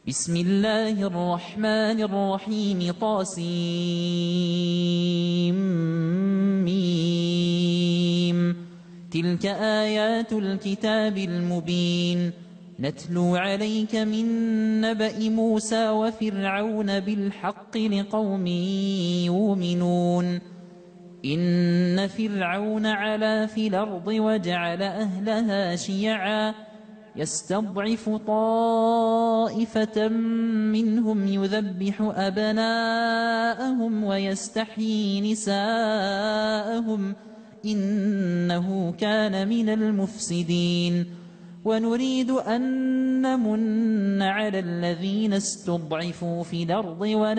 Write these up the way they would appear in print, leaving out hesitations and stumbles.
بسم الله الرحمن الرحيم طاسيم. تلك آيات الكتاب المبين نتلو عليك من نبأ موسى وفرعون بالحق لقوم يؤمنون. إن فرعون علا في الأرض وجعل أهلها شيعا يستضعف طائفة منهم يذبح أبناءهم ويستحيي نساءهم إنه كان من المفسدين. ونريد أن نمن على الذين استضعفوا في الأرض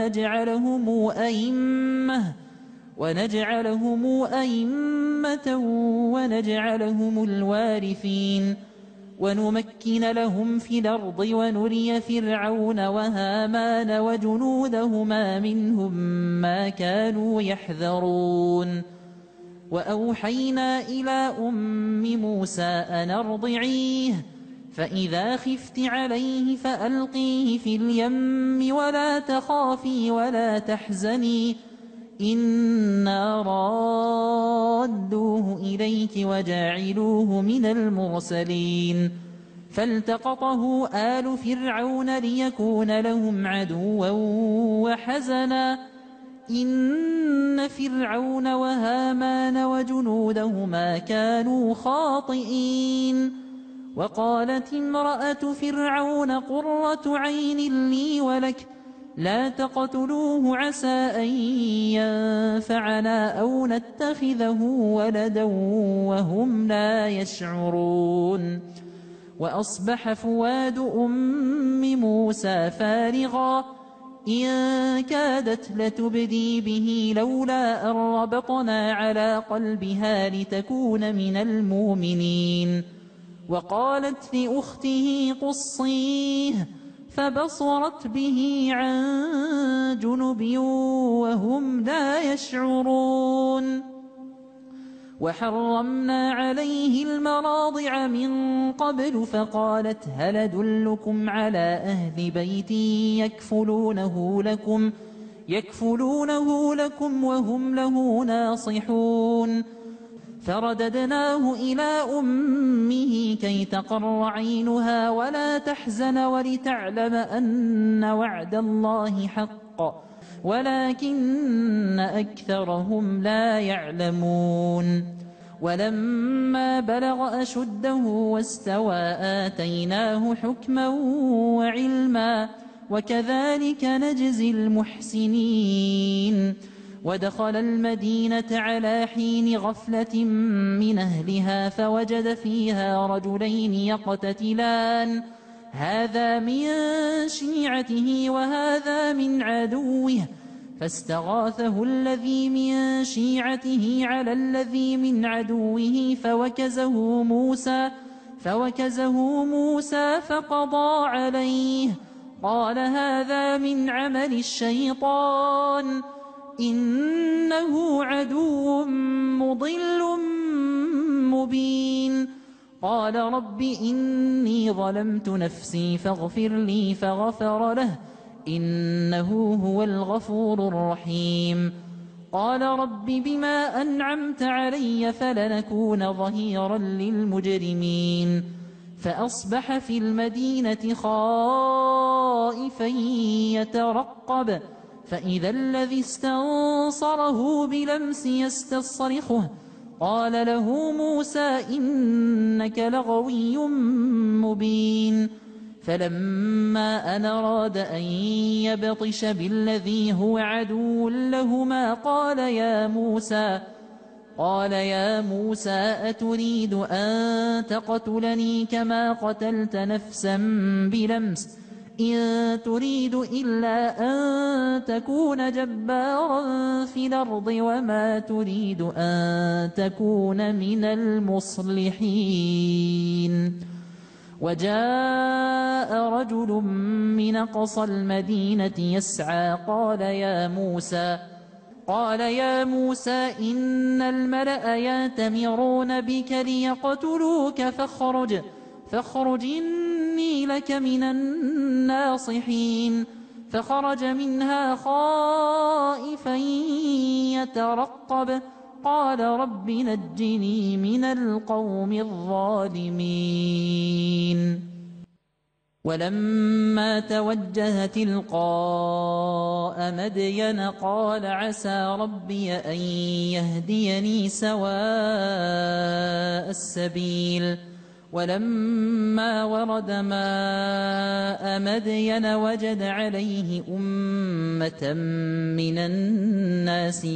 ونجعلهم أئمة ونجعلهم الوارثين ونمكن لهم في الأرض ونري فرعون وهامان وجنودهما منهم ما كانوا يحذرون. وأوحينا إلى أم موسى أن أرضعيه فإذا خفت عليه فألقيه في اليم ولا تخافي ولا تحزني إنا رادوه إليك وجاعلوه من المرسلين. فالتقطه آل فرعون ليكون لهم عدوا وحزنا إن فرعون وهامان وجنودهما كانوا خاطئين. وقالت امرأة فرعون قرة عين لي ولك لا تقتلوه عسى أن ينفعنا أو نتخذه ولدا وهم لا يشعرون. وأصبح فؤاد أم موسى فارغا إن كادت لتبدي به لولا أن ربطنا على قلبها لتكون من المؤمنين. وقالت لأخته قصيه فبصرت به عن جنب وهم لا يشعرون. وحرمنا عليه المراضع من قبل فقالت هل أدلكم على أهل بيت يكفلونه لكم وهم له ناصحون. فرددناه إلى أمه كي تقر عينها ولا تحزن ولتعلم أن وعد الله حق ولكن أكثرهم لا يعلمون. ولما بلغ أشده واستوى آتيناه حكما وعلما وكذلك نجزي المحسنين. ودخل المدينة على حين غفلة من أهلها فوجد فيها رجلين يقتتلان هذا من شيعته وهذا من عدوه فاستغاثه الذي من شيعته على الذي من عدوه فوكزه موسى فقضى عليه قال هذا من عمل الشيطان إنه عدو مضل مبين. قال رب إني ظلمت نفسي فاغفر لي فغفر له إنه هو الغفور الرحيم. قال رب بما أنعمت علي فلنكون ظهيرا للمجرمين. فأصبح في المدينة خائفا يترقب فإذا الذي استنصره بلمس يستصرخه قال له موسى إنك لغوي مبين. فلما أن أراد أن يبطش بالذي هو عدو لهما قال يا موسى أتريد أن تقتلني كما قتلت نفسا بلمس إن تريد إلا أن تكون جبارا في الأرض وما تريد أن تكون من المصلحين. وجاء رجل من أقصى المدينة يسعى قال يا موسى إن الملأ يأتمرون بك ليقتلوك فاخرج إني إني لك من الناصحين. فخرج منها خائفا يترقب قال رب نجني من القوم الظالمين. ولما توجه تلقاء مدين قال عسى ربي أن يهديني سواء السبيل. ولما ورد ماء مدين وجد عليه أمة من الناس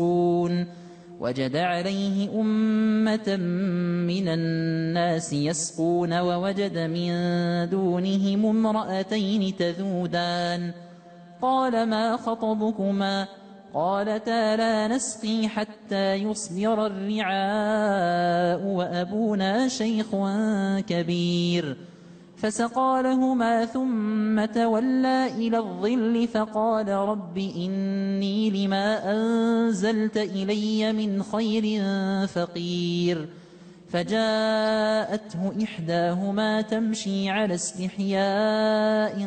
يسقون ووجد من دونهم امرأتين تذودان قال ما خطبكما قالتا لا نسقي حتى يصدر الرعاء وأبونا شيخ كبير. فسقى لهما ثم تولى إلى الظل فقال رب إني لما أنزلت إلي من خير فقير. فجاءته إحداهما تمشي على استحياء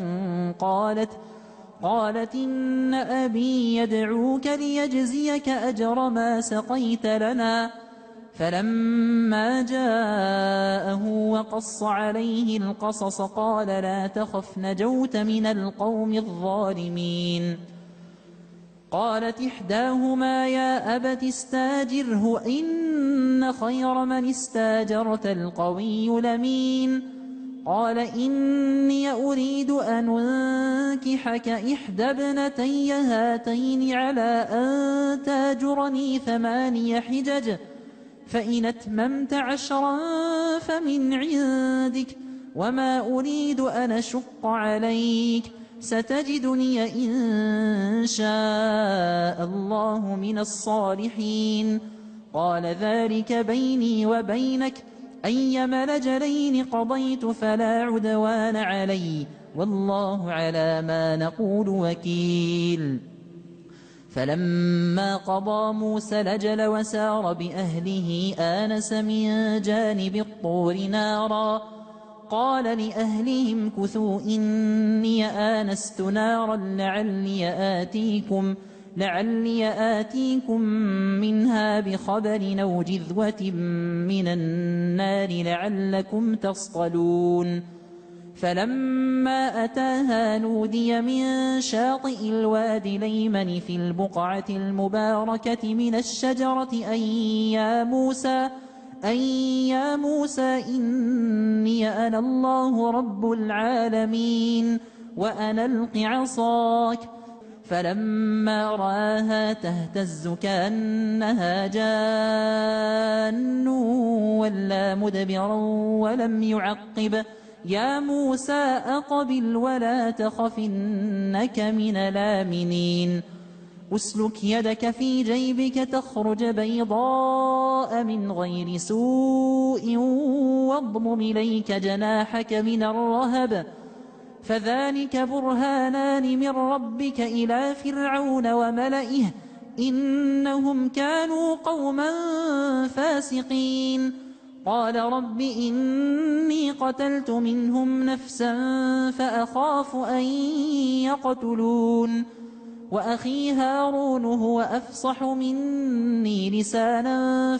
قالت إن أبي يدعوك ليجزيك أجر ما سقيت لنا. فلما جاءه وقص عليه القصص قال لا تخف نجوت من القوم الظالمين. قالت إحداهما يا أبت استاجره إن خير من استاجرت القوي الأمين. قال إني أريد أن أنكحك إحدى ابنتي هاتين على أن تاجرني 8 حجج فإن أتممت 10 فمن عندك وما أريد أن أشق عليك ستجدني إن شاء الله من الصالحين. قال ذلك بيني وبينك أيما الأجلين قضيت فلا عدوان علي والله على ما نقول وكيل. فلما قضى موسى الأجل وسار بأهله آنس من جانب الطور نارا قال لأهلهم كثوا إني آنست نارا لعلي آتيكم منها بخبر أو جذوة من النار لعلكم تصطلون. فلما أتاها نودي من شاطئ الوادي الأيمن في البقعة المباركة من الشجرة أن يا موسى إني أنا الله رب العالمين وأن ألق عصاك. فلما رآها تهتز كأنها جان ولا مدبرا ولم يعقب يا موسى أقبل ولا تخف إنك من الآمنين. أسلك يدك في جيبك تخرج بيضاء من غير سوء واضمم إليك جناحك من الرهب فذلك برهانان من ربك إلى فرعون وملئه إنهم كانوا قوما فاسقين. قال رب إني قتلت منهم نفسا فأخاف أن يقتلون وأخي هارون هو أفصح مني لسانا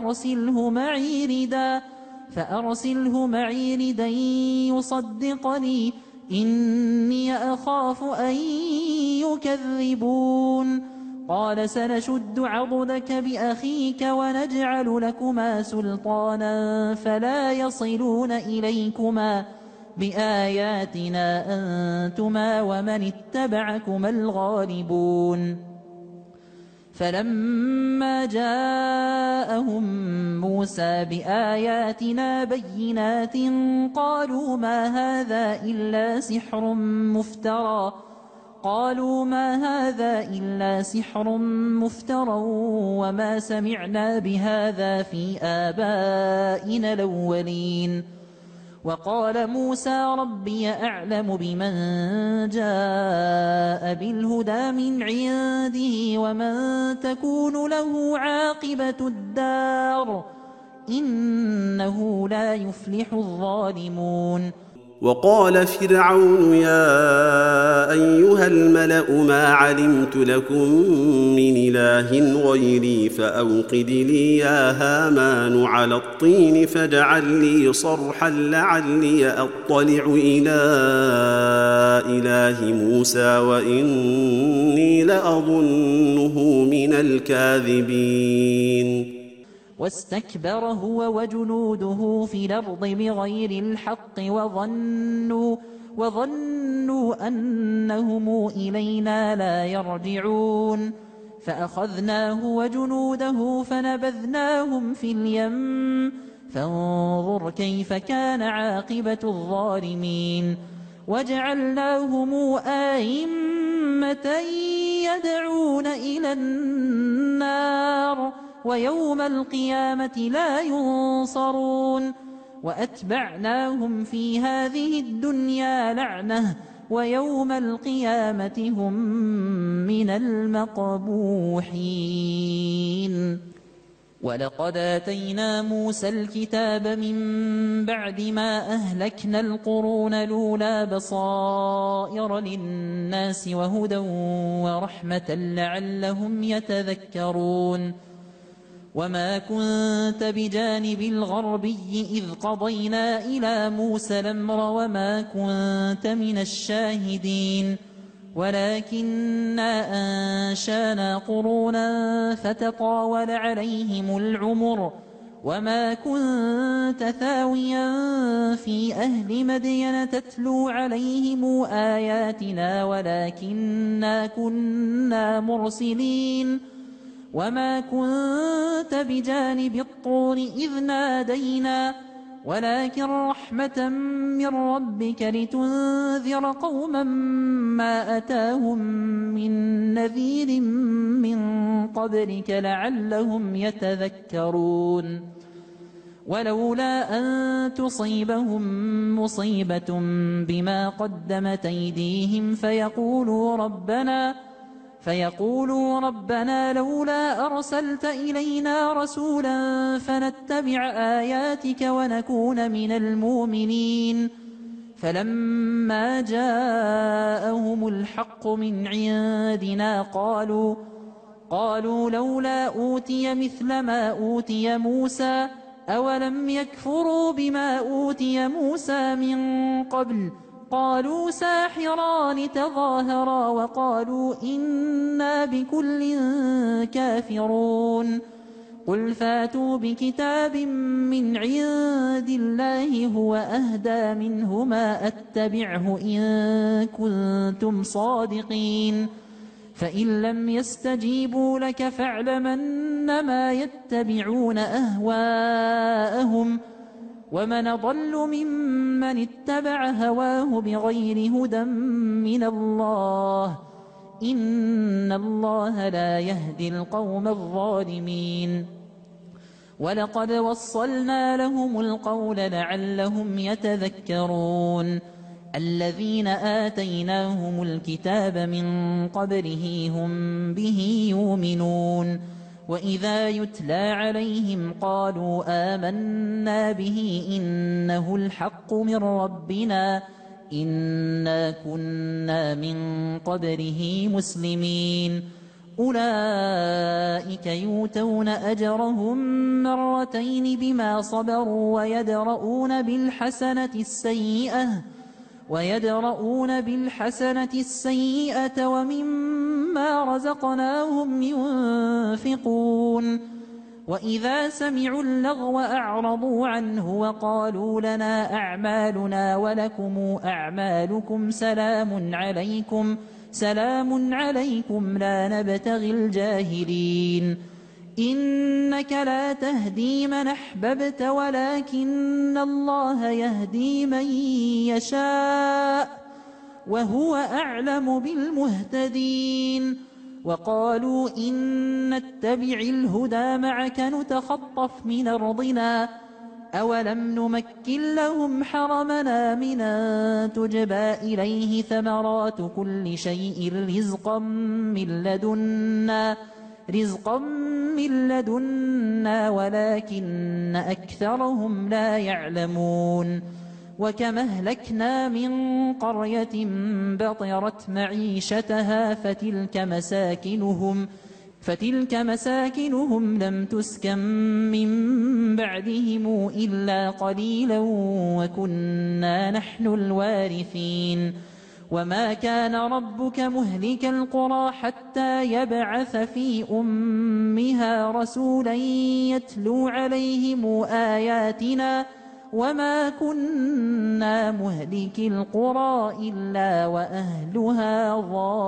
فأرسله معي ردا يصدقني إني أخاف أن يكذبون. قال سنشد عضدك بأخيك ونجعل لكما سلطانا فلا يصلون إليكما بآياتنا أنتما ومن اتبعكما الغالبون. فلما جاءهم موسى بآياتنا بينات قالوا ما هذا إلا سحر مفترى وما سمعنا بهذا في آبائنا الأولين. وقال موسى ربي أعلم بمن جاء بالهدى من عنده ومن تكون له عاقبة الدار إنه لا يفلح الظالمون. وقال فرعون يا أيها الملأ ما علمت لكم من إله غيري فأوقد لي يا هامان على الطين فاجعل لي صرحا لعلي أطلع إلى إله موسى وإني لأظنه من الكاذبين. واستكبر هو وجنوده في الأرض بغير الحق وظنوا أنهم إلينا لا يرجعون فأخذناه وجنوده فنبذناهم في اليم فانظر كيف كان عاقبة الظالمين. وجعلناهم أئمة يدعون إلى النار ويوم القيامة لا ينصرون. وأتبعناهم في هذه الدنيا لعنة ويوم القيامة هم من المقبوحين. ولقد آتينا موسى الكتاب من بعد ما أهلكنا القرون الأولى بصائر للناس وهدى ورحمة لعلهم يتذكرون. وما كنت بجانب الغربي إذ قضينا إلى موسى الأمر وما كنت من الشاهدين ولكننا أنشانا قرونا فتطاول عليهم العمر وما كنت ثاويا في أهل مدين تتلو عليهم آياتنا ولكننا كنا مرسلين. وما كنت بجانب الطور إذ نادينا ولكن رحمة من ربك لتنذر قوما ما أتاهم من نذير من قبلك لعلهم يتذكرون. ولولا أن تصيبهم مصيبة بما قدمت أيديهم فيقولوا ربنا لولا أرسلت إلينا رسولا فنتبع آياتك ونكون من المؤمنين. فلما جاءهم الحق من عندنا قالوا لولا أوتي مثل ما أوتي موسى أولم يكفروا بما أوتي موسى من قبل قالوا ساحران تظاهرا وقالوا إنا بكل كافرون. قل فاتوا بكتاب من عند الله هو أهدى منهما أتبعه إن كنتم صادقين. فإن لم يستجيبوا لك فاعلم أنما يتبعون أهواءهم ومن ضل ممن اتبع هواه بغير هدى من الله إن الله لا يهدي القوم الظالمين. ولقد وصلنا لهم القول لعلهم يتذكرون. الذين آتيناهم الكتاب من قبله هم به يؤمنون. وإذا يتلى عليهم قالوا آمنا به إنه الحق من ربنا إنا كنا من قبله مسلمين. أولئك يؤتون أجرهم مرتين بما صبروا ويدرؤون بالحسنة السيئة ومما رزقناهم ينفقون. وإذا سمعوا اللغو أعرضوا عنه وقالوا لنا أعمالنا ولكم أعمالكم سلام عليكم لا نبتغي الجاهلين. إنك لا تهدي من أحببت ولكن الله يهدي من يشاء وهو أعلم بالمهتدين. وقالوا إن نتبع الهدى معك نتخطف من أرضنا أولم نمكن لهم حرمنا من أن تجبى إليه ثمرات كل شيء رزقا من لدنا ولكن أكثرهم لا يعلمون. وكم أهلكنا من قرية بطرت معيشتها فتلك مساكنهم لم تسكن من بعدهم إلا قليلا وكنا نحن الوارثين وما كان ربك مهلك القرى حتى يبعث في أمها رسولا يتلو عليهم آياتنا وما كنا مهلك القرى إلا وأهلها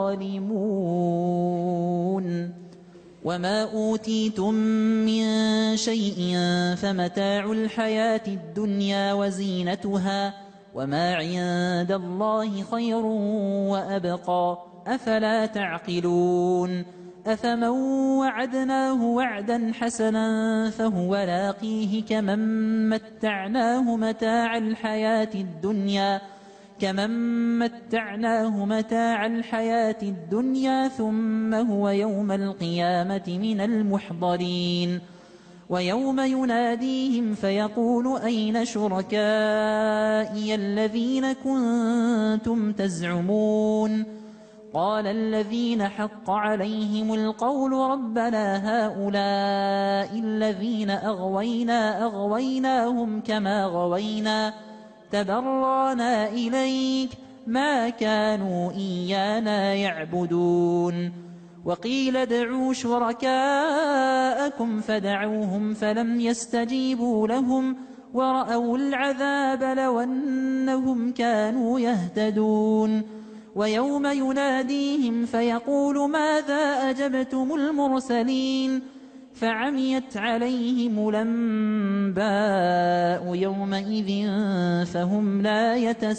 ظالمون وما أوتيتم من شيء فمتاع الحياة الدنيا وزينتها وما عند الله خير وأبقى أفلا تعقلون أفمن وعدناه وعدا حسنا فهو لاقيه كمن متعناه متاع الحياة الدنيا ثم هو يوم القيامة من المحضرين ويوم يناديهم فيقول أين شركائي الذين كنتم تزعمون قال الذين حق عليهم القول ربنا هؤلاء الذين أغويناهم كما غوينا تبرانا إليك ما كانوا إيانا يعبدون وقيل ادعوا شركاءكم فدعوهم فلم يستجيبوا لهم ورأوا العذاب لو أنهم كانوا يهتدون ويوم يناديهم فيقول ماذا أجبتم المرسلين فعميت عليهم الأنباء يومئذ فهم لا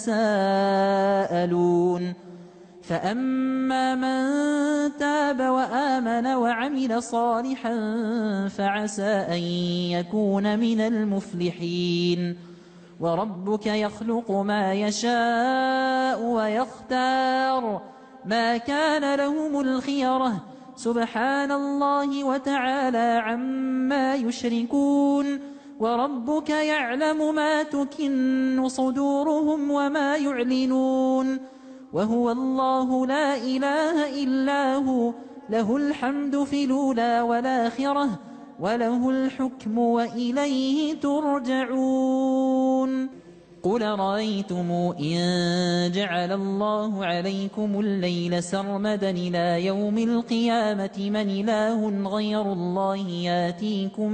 يتساءلون فأما من تاب وآمن وعمل صالحا فعسى أن يكون من المفلحين وربك يخلق ما يشاء ويختار ما كان لهم الخيرة سبحان الله وتعالى عما يشركون وربك يعلم ما تكن صدورهم وما يعلنون وهو الله لا إله إلا هو له الحمد في الأولى والآخرة وله الحكم وإليه ترجعون قل رأيتم إن جعل الله عليكم الليل سرمدا إلى يوم القيامة من إله غير الله ياتيكم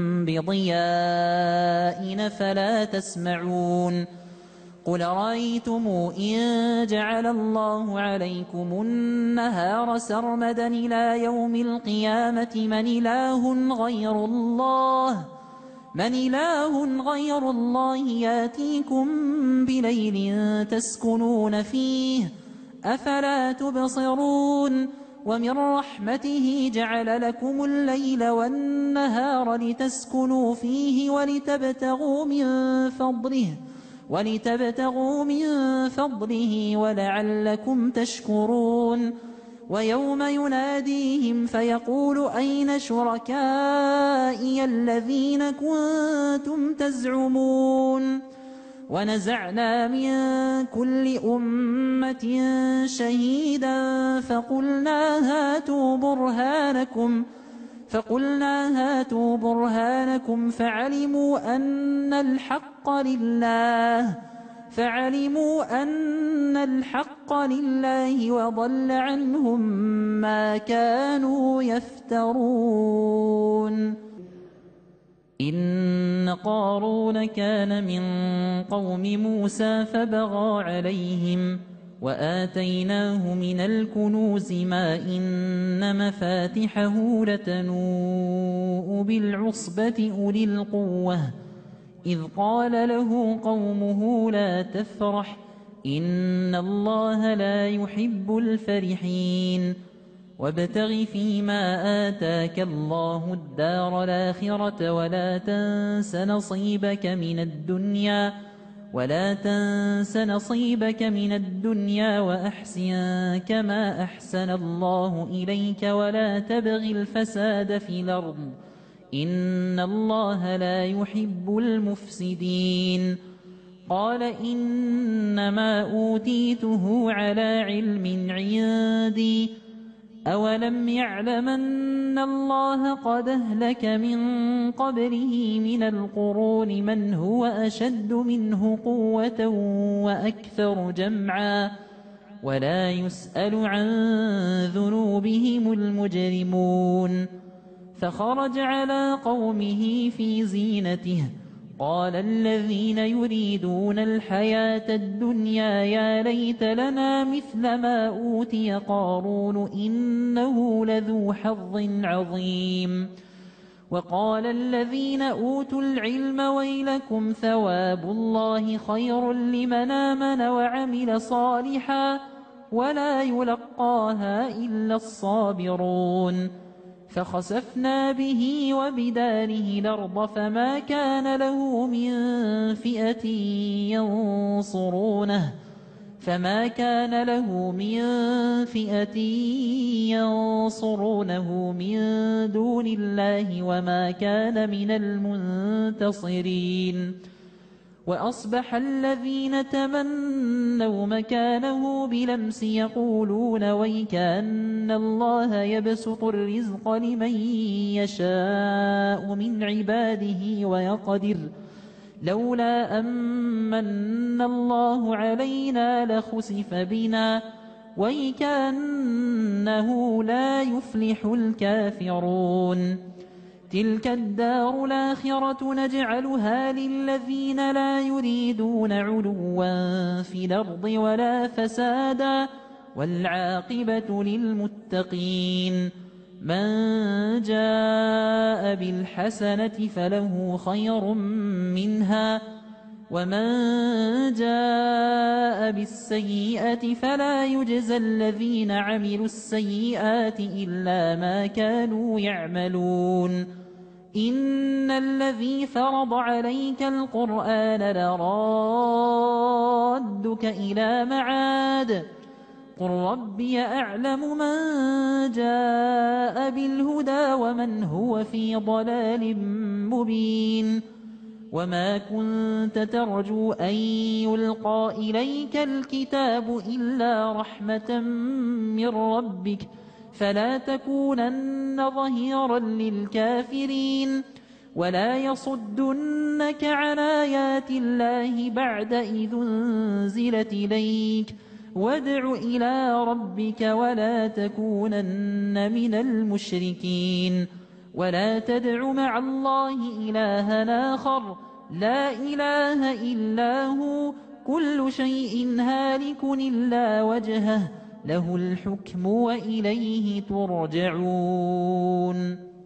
بضياء فلا تسمعون قل رأيتم إن جعل الله عليكم النهار سرمدا إلى يوم القيامة من إله غير الله ياتيكم بليل تسكنون فيه أفلا تبصرون ومن رحمته جعل لكم الليل والنهار لتسكنوا فيه ولتبتغوا من فضله ولعلكم تشكرون ويوم يناديهم فيقول أين شركائي الذين كنتم تزعمون ونزعنا من كل أمة شهيدا فقلنا هاتوا برهانكم فعلموا أن الحق لله وضل عنهم ما كانوا يفترون إن قارون كان من قوم موسى فبغى عليهم وآتيناه من الكنوز ما إن مفاتحه لتنوء بالعصبة أولي القوة إذ قال له قومه لا تفرح إن الله لا يحب الفرحين وابتغ فيما آتاك الله الدار الآخرة ولا تنس نصيبك من الدنيا وأحسن كما أحسن الله إليك ولا تبغ الفساد في الأرض إن الله لا يحب المفسدين قال إنما أوتيته على علم عندي أولم يعلم أن الله قد أهلك من قبله من القرون من هو أشد منه قوة وأكثر جمعا ولا يسأل عن ذنوبهم المجرمون فخرج على قومه في زينته قال الذين يريدون الحياة الدنيا يا ليت لنا مثل ما أوتي قارون إنه لذو حظ عظيم وقال الذين أوتوا العلم ويلكم ثواب الله خير لمن آمن وعمل صالحا ولا يلقاها إلا الصابرون فخسفنا به وبداره الأرض فما كان له من فئة ينصرونه من دون الله وما كان من المنتصرين وأصبح الذين تمنوا مكانه بلمس يقولون ويكأن الله يبسط الرزق لمن يشاء من عباده ويقدر لولا أمن الله علينا لخسف بنا ويكأنه لا يفلح الكافرون تلك الدار الآخرة نجعلها للذين لا يريدون علوا في الأرض ولا فسادا والعاقبة للمتقين من جاء بالحسنة فله خير منها ومن جاء بالسيئة فلا يجزى الذين عملوا السيئات إلا ما كانوا يعملون إن الذي فرض عليك القرآن لرادك إلى معاد قل ربي أعلم من جاء بالهدى ومن هو في ضلال مبين وما كنت ترجو أن يلقى إليك الكتاب إلا رحمة من ربك فلا تكونن ظهيرا للكافرين ولا يصدنك عن آيات الله بعد إذ أنزلت إليك وادع إلى ربك ولا تكونن من المشركين ولا تدع مع الله إلها آخر لا إله إلا هو كل شيء هالك إلا وجهه له الحكم وإليه ترجعون